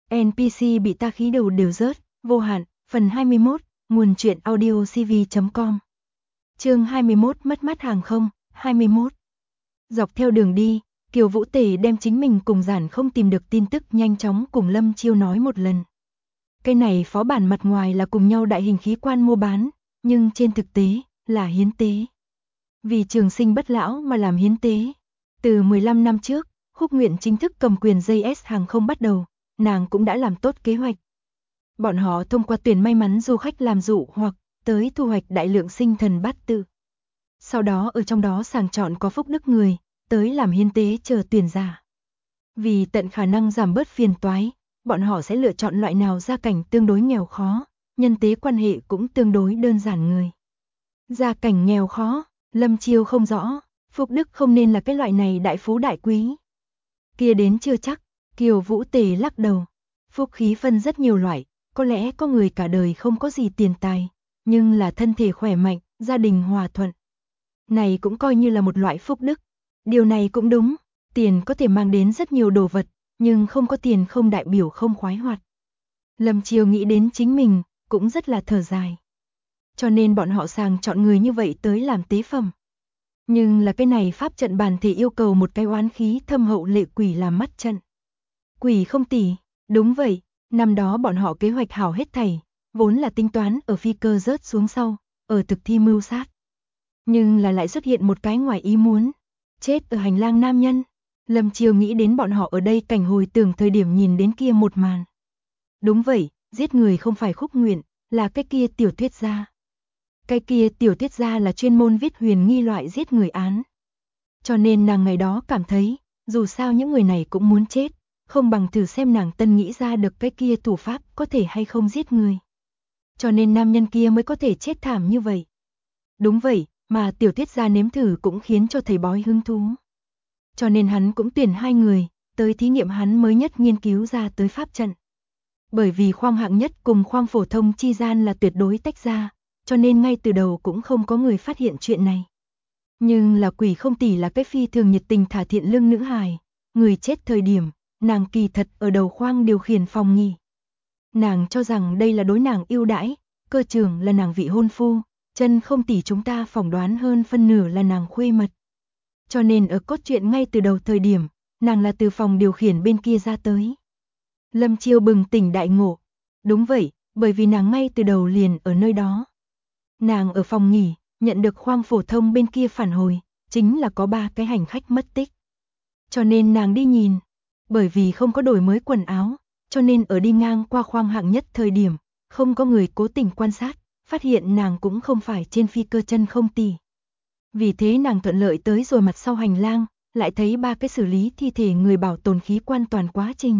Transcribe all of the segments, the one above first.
NPC bị ta khí đầu đều rớt, vô hạn, phần 21, nguồn truyện audio cv.com. Chương 21 mất mát hàng không, 21. Dọc theo đường đi, Kiều Vũ Tề đem chính mình cùng Giản không tìm được tin tức nhanh chóng cùng Lâm Chiêu nói một lần. Cái này phó bản mặt ngoài là cùng nhau đại hình khí quan mua bán, nhưng trên thực tế là hiến tế. Vì trường sinh bất lão mà làm hiến tế. Từ 15 năm trước, Khúc Nguyện chính thức cầm quyền JS hàng không bắt đầu, nàng cũng đã làm tốt kế hoạch. Bọn họ thông qua tuyển may mắn du khách làm dụ hoặc tới thu hoạch đại lượng sinh thần bát tự. Sau đó ở trong đó sàng chọn có phúc đức người, tới làm hiến tế chờ tuyển giả. Vì tận khả năng giảm bớt phiền toái, bọn họ sẽ lựa chọn loại nào gia cảnh tương đối nghèo khó, nhân tế quan hệ cũng tương đối đơn giản người. Gia cảnh nghèo khó, Lâm Chiêu không rõ, phúc đức không nên là cái loại này đại phú đại quý. Kia đến chưa chắc, Kiều Vũ Tề lắc đầu. Phúc khí phân rất nhiều loại, có lẽ có người cả đời không có gì tiền tài, nhưng là thân thể khỏe mạnh, gia đình hòa thuận. Này cũng coi như là một loại phúc đức. Điều này cũng đúng, tiền có thể mang đến rất nhiều đồ vật, nhưng không có tiền không đại biểu không khoái hoạt. Lâm Chiêu nghĩ đến chính mình, cũng rất là thở dài. Cho nên bọn họ sàng chọn người như vậy tới làm tế phẩm. Nhưng là cái này pháp trận bản thể yêu cầu một cái oán khí thâm hậu lệ quỷ làm mắt trận. Quỷ không tỷ, đúng vậy, năm đó bọn họ kế hoạch hảo hết thảy, vốn là tính toán ở phi cơ rớt xuống sau, ở thực thi mưu sát. Nhưng là lại xuất hiện một cái ngoài ý muốn, chết ở hành lang nam nhân. Lâm Chiêu nghĩ đến bọn họ ở đây cảnh hồi tưởng thời điểm nhìn đến kia một màn. Đúng vậy, giết người không phải Khúc Nguyện, là cái kia tiểu thuyết gia. Cái kia tiểu thuyết gia là chuyên môn viết huyền nghi loại giết người án. Cho nên nàng ngày đó cảm thấy, dù sao những người này cũng muốn chết, không bằng thử xem nàng tân nghĩ ra được cái kia thủ pháp có thể hay không giết người. Cho nên nam nhân kia mới có thể chết thảm như vậy. Đúng vậy, mà tiểu thuyết gia nếm thử cũng khiến cho thầy bói hứng thú. Cho nên hắn cũng tuyển hai người, tới thí nghiệm hắn mới nhất nghiên cứu ra tới pháp trận. Bởi vì khoang hạng nhất cùng khoang phổ thông chi gian là tuyệt đối tách ra, cho nên ngay từ đầu cũng không có người phát hiện chuyện này. Nhưng là Quỷ không tỷ là cái phi thường nhiệt tình thả thiện lương nữ hài, người chết thời điểm, nàng kỳ thật ở đầu khoang điều khiển phòng nghỉ. Nàng cho rằng đây là đối nàng ưu đãi, cơ trưởng là nàng vị hôn phu, chân không tỷ chúng ta phỏng đoán hơn phân nửa là nàng khuê mật. Cho nên ở cốt truyện ngay từ đầu thời điểm, nàng là từ phòng điều khiển bên kia ra tới. Lâm Chiêu bừng tỉnh đại ngộ. Đúng vậy, bởi vì nàng ngay từ đầu liền ở nơi đó. Nàng ở phòng nghỉ, nhận được khoang phổ thông bên kia phản hồi, chính là có 3 cái hành khách mất tích. Cho nên nàng đi nhìn, bởi vì không có đổi mới quần áo, cho nên ở đi ngang qua khoang hạng nhất thời điểm, không có người cố tình quan sát, phát hiện nàng cũng không phải trên phi cơ chân không tỷ. Vì thế nàng thuận lợi tới rồi mặt sau hành lang, lại thấy 3 cái xử lý thi thể người bảo tồn khí quan toàn quá trình.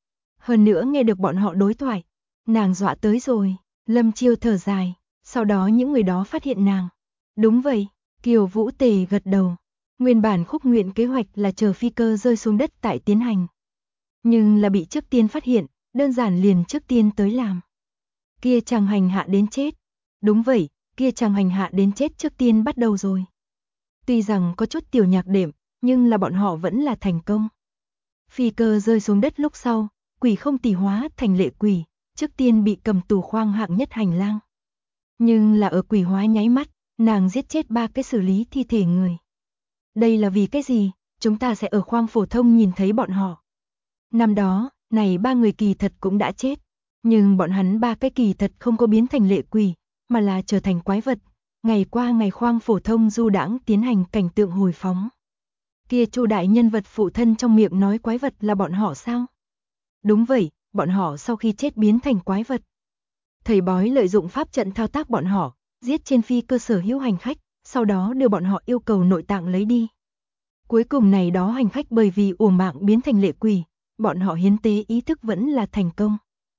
Hơn nữa nghe được bọn họ đối thoại, nàng dọa tới rồi, Lâm Chiêu thở dài, sau đó những người đó phát hiện nàng. Đúng vậy, Kiều Vũ Tề gật đầu. Nguyên bản Khúc Nguyện kế hoạch là chờ phi cơ rơi xuống đất tại tiến hành. Nhưng là bị trước tiên phát hiện, đơn giản liền trước tiên tới làm. Kia chàng hành hạ đến chết. Đúng vậy, kia chàng hành hạ đến chết trước tiên bắt đầu rồi. Tuy rằng có chút tiểu nhạc đệm, nhưng là bọn họ vẫn là thành công. Phi cơ rơi xuống đất lúc sau, Quỷ không tỷ hóa thành lệ quỷ, trước tiên bị cầm tù khoang hạng nhất hành lang. Nhưng là ở quỷ hóa nháy mắt, nàng giết chết 3 cái xử lý thi thể người. Đây là vì cái gì? Chúng ta sẽ ở khoang phổ thông nhìn thấy bọn họ. Năm đó, này 3 người kỳ thật cũng đã chết, nhưng bọn hắn 3 cái kỳ thật không có biến thành lệ quỷ, mà là trở thành quái vật. Ngày qua ngày khoang phổ thông du đãng tiến hành cảnh tượng hồi phóng. Kia Chu đại nhân vật phụ thân trong miệng nói quái vật là bọn họ sao? Đúng vậy, bọn họ sau khi chết biến thành quái vật. Thầy bói lợi dụng pháp trận thao tác bọn họ, giết trên phi cơ sở hữu hành khách, sau đó đưa bọn họ yêu cầu nội tạng lấy đi. Cuối cùng này đó hành khách bởi vì uổng mạng biến thành lệ quỷ, bọn họ hiến tế ý thức vẫn là thành công.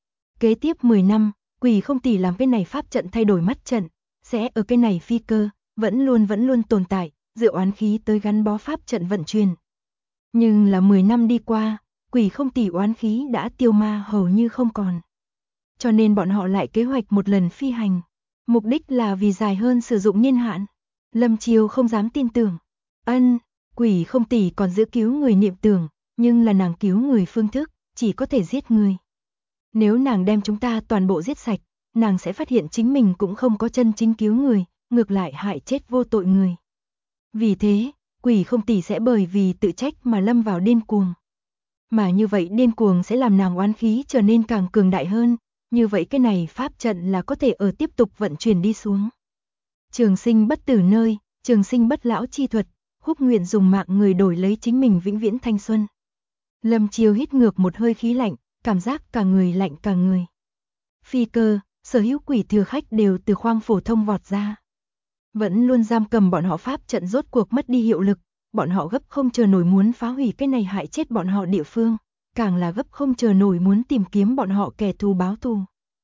Kế tiếp 10 năm, Quỷ không tỷ làm cái này pháp trận thay đổi mắt trận, sẽ ở cái này phi cơ, vẫn luôn tồn tại, dựa oán khí tới gắn bó pháp trận vận chuyển. Nhưng là 10 năm đi qua, Quỷ không tỷ oán khí đã tiêu ma hầu như không còn. Cho nên bọn họ lại kế hoạch một lần phi hành. Mục đích là vì dài hơn sử dụng niên hạn. Lâm Chiêu không dám tin tưởng. Quỷ không tỷ còn giữ cứu người niệm tưởng, nhưng là nàng cứu người phương thức, chỉ có thể giết người. Nếu nàng đem chúng ta toàn bộ giết sạch, nàng sẽ phát hiện chính mình cũng không có chân chính cứu người, ngược lại hại chết vô tội người. Vì thế, Quỷ Không Tỷ sẽ bởi vì tự trách mà lâm vào điên cuồng. Mà như vậy điên cuồng sẽ làm nàng oán khí trở nên càng cường đại hơn, như vậy cái này pháp trận là có thể ở tiếp tục vận chuyển đi xuống. Trường sinh bất tử nơi, trường sinh bất lão chi thuật, Húc nguyện dùng mạng người đổi lấy chính mình vĩnh viễn thanh xuân. Lâm Chiêu hít ngược một hơi khí lạnh, cảm giác cả người lạnh cả người. Phi Cơ, sở hữu quỷ thừa khách đều từ khoang phổ thông vọt ra. Vẫn luôn giam cầm bọn họ pháp trận rốt cuộc mất đi hiệu lực, bọn họ gấp không chờ nổi muốn phá hủy cái này hại chết bọn họ địa phương, càng là gấp không chờ nổi muốn tìm kiếm bọn họ kẻ thù báo thù.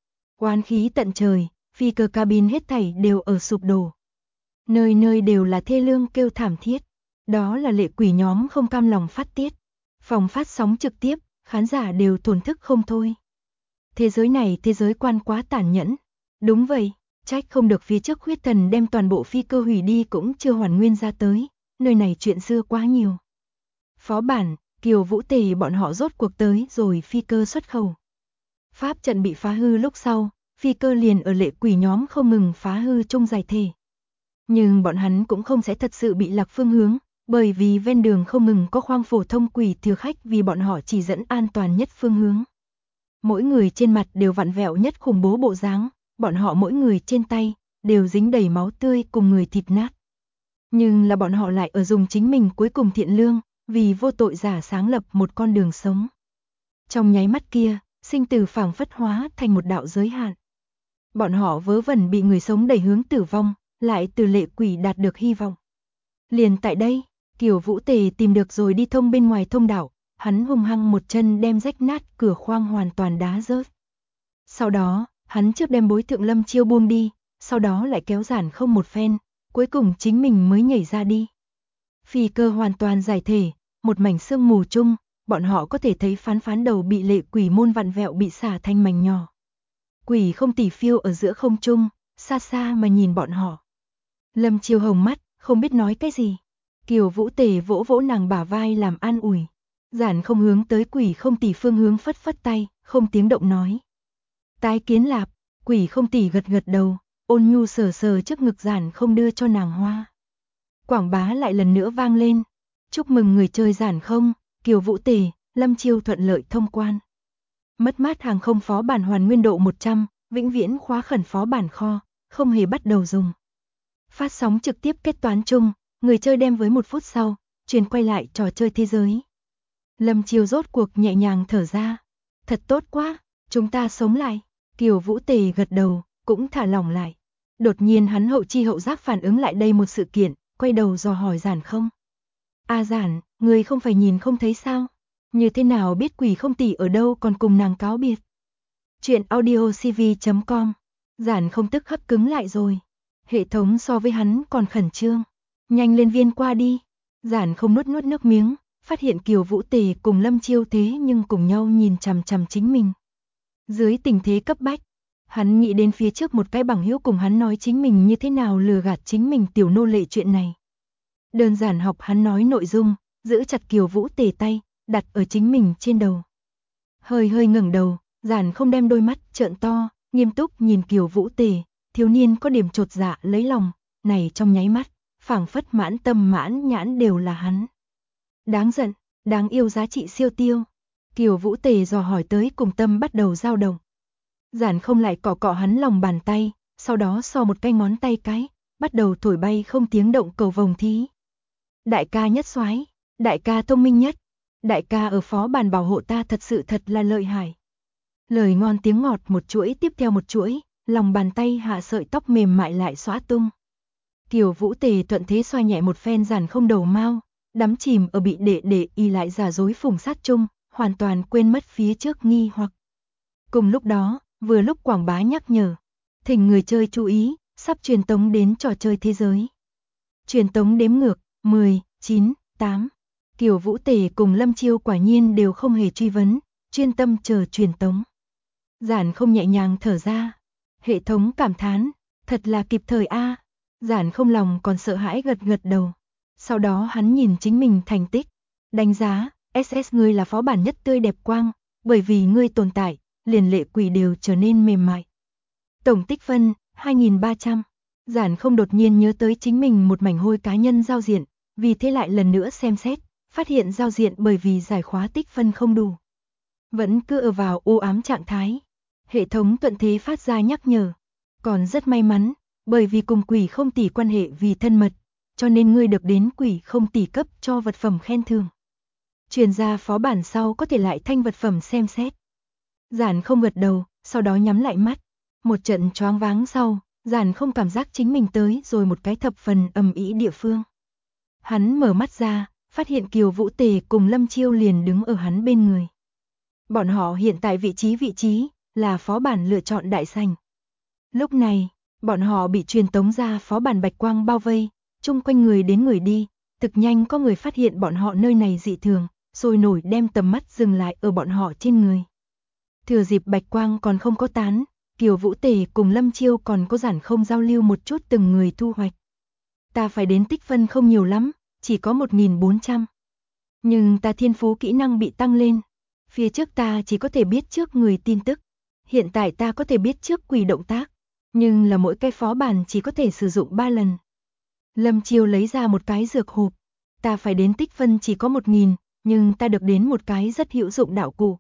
Oán khí tận trời, Phi Cơ cabin hết thảy đều ở sụp đổ. Nơi nơi đều là thê lương kêu thảm thiết, đó là lệ quỷ nhóm không cam lòng phát tiết. Phòng phát sóng trực tiếp, khán giả đều thổn thức không thôi. Thế giới này thế giới quan quá tàn nhẫn. Đúng vậy, trách không được phía trước huyết thần đem toàn bộ Phi Cơ hủy đi cũng chưa hoàn nguyên ra tới, nơi này chuyện xưa quá nhiều. Phó bản, Kiều Vũ Tề bọn họ rốt cuộc tới rồi Phi Cơ xuất khẩu. Pháp trận bị phá hư lúc sau, Phi Cơ liền ở lệ quỷ nhóm không ngừng phá hư chung giải thể. Nhưng bọn hắn cũng không sẽ thật sự bị lạc phương hướng, bởi vì ven đường không ngừng có khoang phổ thông quỷ thừa khách vì bọn họ chỉ dẫn an toàn nhất phương hướng. Mỗi người trên mặt đều vặn vẹo nhất khủng bố bộ dáng, bọn họ mỗi người trên tay đều dính đầy máu tươi cùng người thịt nát. Nhưng là bọn họ lại ở dùng chính mình cuối cùng thiện lương, vì vô tội giả sáng lập một con đường sống. Trong nháy mắt kia, sinh tử phảng phất hóa thành một đạo giới hạn. Bọn họ vớ vẩn bị người sống đẩy hướng tử vong, lại từ lệ quỷ đạt được hy vọng. Liền tại đây, Kiều Vũ Tề tìm được rồi đi thông bên ngoài thông đạo, hắn hung hăng một chân đem rách nát cửa khoang hoàn toàn đá rớt. Sau đó, hắn trước đem Bối Thượng Lâm Chiêu buông đi, sau đó lại kéo Giản Không một phen, cuối cùng chính mình mới nhảy ra đi. Phi Cơ hoàn toàn giải thể, một mảnh sương mù chung, bọn họ có thể thấy phán đầu bị lệ quỷ môn vặn vẹo bị xả thành mảnh nhỏ. Quỷ Không Tỷ phiêu ở giữa không trung, xa xa mà nhìn bọn họ. Lâm Chiêu hồng mắt, không biết nói cái gì. Kiều Vũ Tề vỗ vỗ nàng bả vai làm an ủi. Giản Không hướng tới Quỷ Không Tỷ phương hướng phất phất tay, không tiếng động nói. Tái kiến lạp, Quỷ Không Tỷ gật gật đầu, ôn nhu sờ sờ trước ngực Giản Không đưa cho nàng hoa. Quảng bá lại lần nữa vang lên. Chúc mừng người chơi Giản Không, Kiều Vũ Tề, Lâm Chiêu thuận lợi thông quan. Mất mát hàng không phó bản hoàn nguyên độ 100, vĩnh viễn khóa khẩn phó bản kho, không hề bắt đầu dùng. Phát sóng trực tiếp kết toán chung, người chơi đem với 1 phút sau, chuyển quay lại trò chơi thế giới. Lâm Chiêu rốt cuộc nhẹ nhàng thở ra. Thật tốt quá, chúng ta sống lại. Kiều Vũ Tề gật đầu, cũng thả lỏng lại. Đột nhiên hắn hậu chi hậu giác phản ứng lại đây một sự kiện, quay đầu dò hỏi Giản Không. A Giản, người không phải nhìn không thấy sao? Như thế nào biết Quỷ Không Tỷ ở đâu còn cùng nàng cáo biệt? Chuyện audiocv.com. Giản Không tức khắc cứng lại rồi. Hệ thống so với hắn còn khẩn trương. Nhanh lên viên qua đi. Giản Không nuốt nước miếng, phát hiện Kiều Vũ Tề cùng Lâm Chiêu thế nhưng cùng nhau nhìn chằm chằm chính mình. Dưới tình thế cấp bách, hắn nghĩ đến phía trước một cái bằng hữu cùng hắn nói chính mình như thế nào lừa gạt chính mình tiểu nô lệ chuyện này. Đơn giản học hắn nói nội dung, giữ chặt Kiều Vũ Tề tay, đặt ở chính mình trên đầu. Hơi ngẩng đầu, Giản Không đem đôi mắt trợn to, nghiêm túc nhìn Kiều Vũ Tề, thiếu niên có điểm chột dạ lấy lòng, này trong nháy mắt, phảng phất mãn tâm mãn nhãn đều là hắn. Đáng giận, đáng yêu giá trị siêu tiêu. Kiều Vũ Tề dò hỏi tới cùng tâm bắt đầu dao động. Giản Không lại cọ cọ hắn lòng bàn tay, sau đó so một cái ngón tay cái, bắt đầu thổi bay không tiếng động cầu vồng thí. Đại ca nhất soái, đại ca thông minh nhất, đại ca ở phó bản bảo hộ ta thật sự thật là lợi hại. Lời ngon tiếng ngọt một chuỗi tiếp theo một chuỗi, lòng bàn tay hạ sợi tóc mềm mại lại xõa tung. Kiều Vũ Tề thuận thế xoa nhẹ một phen Giản Không đầu mao, đắm chìm ở bị đệ y lại giả dối phùng sát chung, hoàn toàn quên mất phía trước nghi hoặc. Cùng lúc đó, vừa lúc quảng bá nhắc nhở, thỉnh người chơi chú ý, sắp truyền tống đến trò chơi thế giới. Truyền tống đếm ngược, 10, 9, 8. Kiều Vũ Tề cùng Lâm Chiêu quả nhiên đều không hề truy vấn, chuyên tâm chờ truyền tống. Giản Không nhẹ nhàng thở ra. Hệ thống cảm thán, thật là kịp thời a. Giản Không lòng còn sợ hãi gật gật đầu. Sau đó hắn nhìn chính mình thành tích. Đánh giá, SS ngươi là phó bản nhất tươi đẹp quang, bởi vì ngươi tồn tại, liền lệ quỷ đều trở nên mềm mại. Tổng tích phân, 2.300. Giản không đột nhiên nhớ tới chính mình một mảnh hôi cá nhân giao diện, vì thế lại lần nữa xem xét, phát hiện giao diện bởi vì giải khóa tích phân không đủ. Vẫn cứ ở vào u ám trạng thái. Hệ thống thuận thế phát ra nhắc nhở. Còn rất may mắn, bởi vì cùng quỷ không tỷ quan hệ vì thân mật, cho nên ngươi được đến quỷ không tỷ cấp cho vật phẩm khen thưởng. Truyền ra phó bản sau có thể lại thanh vật phẩm xem xét. Giản không gật đầu, sau đó nhắm lại mắt. Một trận choáng váng sau, Giản không cảm giác chính mình tới rồi một cái thập phần ầm ĩ địa phương. Hắn mở mắt ra, phát hiện Kiều Vũ Tề cùng Lâm Chiêu liền đứng ở hắn bên người. Bọn họ hiện tại vị trí là phó bản lựa chọn đại sảnh. Lúc này, bọn họ bị truyền tống ra phó bản bạch quang bao vây, chung quanh người đến người đi, thực nhanh có người phát hiện bọn họ nơi này dị thường, sôi nổi đem tầm mắt dừng lại ở bọn họ trên người. Thừa dịp bạch quang còn không có tán, Kiều Vũ Tề cùng Lâm Chiêu còn có Giản không giao lưu một chút từng người thu hoạch. Ta phải đến tích phân không nhiều lắm, chỉ có 1.400. Nhưng ta thiên phú kỹ năng bị tăng lên. Phía trước ta chỉ có thể biết trước người tin tức. Hiện tại ta có thể biết trước quỷ động tác. Nhưng là mỗi cái phó bản chỉ có thể sử dụng 3 lần. Lâm Chiêu lấy ra một cái dược hộp. Ta phải đến tích phân chỉ có 1.000, nhưng ta được đến một cái rất hữu dụng đạo cụ.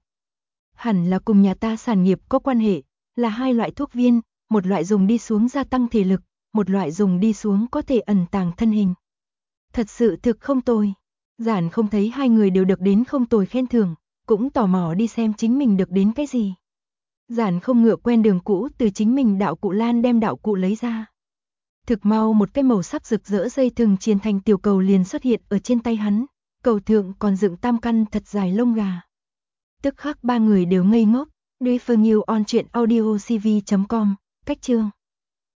Hẳn là cùng nhà ta sản nghiệp có quan hệ, là 2 loại thuốc viên, một loại dùng đi xuống gia tăng thể lực, một loại dùng đi xuống có thể ẩn tàng thân hình. Thật sự thực không tồi. Giản không thấy hai người đều được đến không tồi khen thưởng, cũng tò mò đi xem chính mình được đến cái gì. Giản không ngựa quen đường cũ từ chính mình đạo cụ lan đem đạo cụ lấy ra. Thực mau một cái màu sắc rực rỡ dây thừng chiên thành tiểu cầu liền xuất hiện ở trên tay hắn, cầu thượng còn dựng tam căn thật dài lông gà. Tức khắc ba người đều ngây ngốc. Refer New on truyện audio cv.com, cách chương.